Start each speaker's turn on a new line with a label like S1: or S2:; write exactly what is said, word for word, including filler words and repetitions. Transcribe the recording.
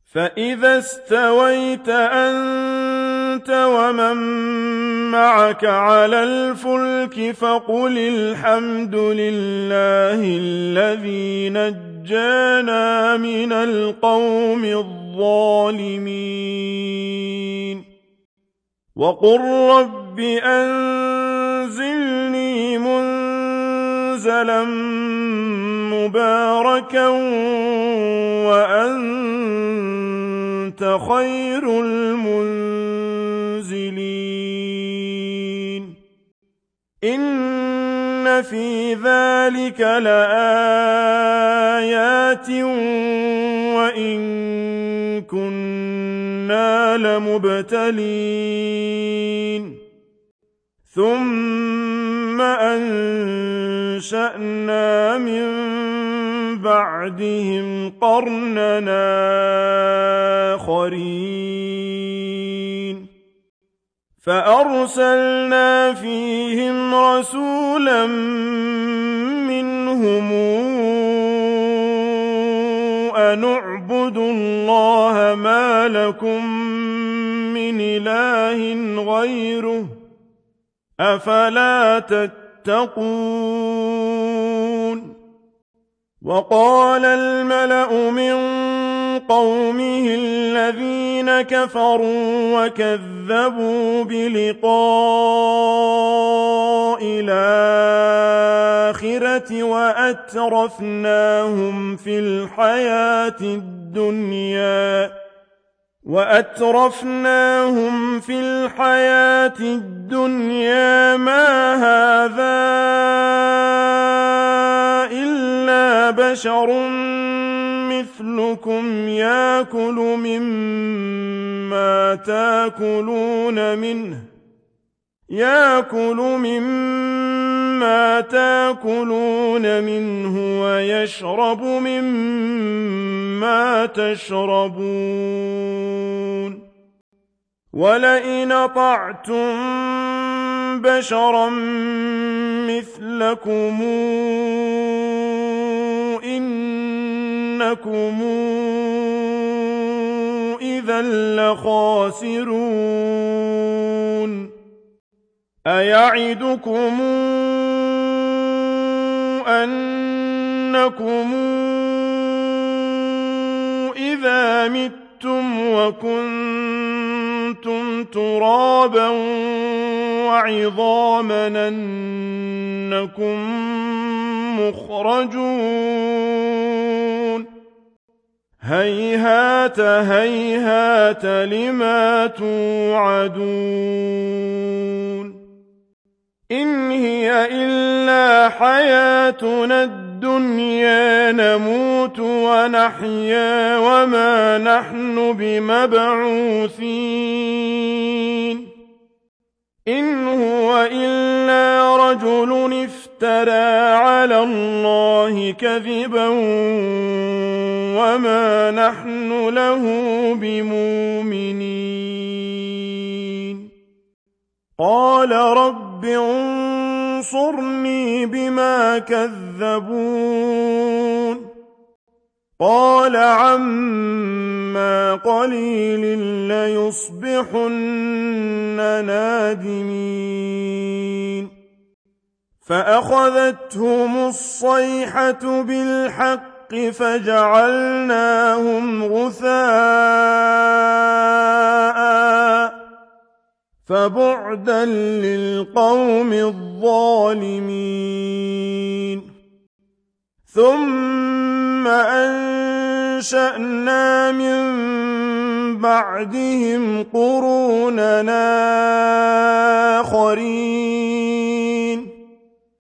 S1: فإذا استويت أنت ومن معك على الفلك فقل الحمد لله الذي نجانا من القوم الظالمين وقل رب أنزلني منزلا مباركا وأنت خير المنزلين إن في ذلك لآيات وإن كنا لمبتلين ثم أنشأنا من بعدهم قرننا آخرين فأرسلنا فيهم رسولا منهم أن اعبدوا الله ما لكم من إله غيره أفلا تتقون وقال الملأ من قومه الذين كفروا وكذبوا بلقاء الآخرة وأترفناهم في الحياة الدنيا وأترفناهم في الحياة الدنيا ما هذا إلا بشر مثلكم يأكل مما تأكلون منه يأكل مما تأكلون منه ويشرب مما تشربون ولئن أطعتم بشرا مثلكم إنكم إذا لخاسرون أيعدكم أنكم إذا متم وكنتم ترابا وعظاما أنكم مخرجون هيهات هيهات لما توعدون إن هي إلا حياتنا الدنيا نموت ونحيا وما نحن بمبعوثين إن هو إلا رجل افترى على الله كذبا وما نحن له بمؤمنين قال رب انصرني بما كذبون قال عما قليل ليصبحن نادمين فأخذتهم الصيحة بالحق فجعلناهم غثاء فبعدا للقوم الظالمين ثم أنشأنا من بعدهم قروننا آخرين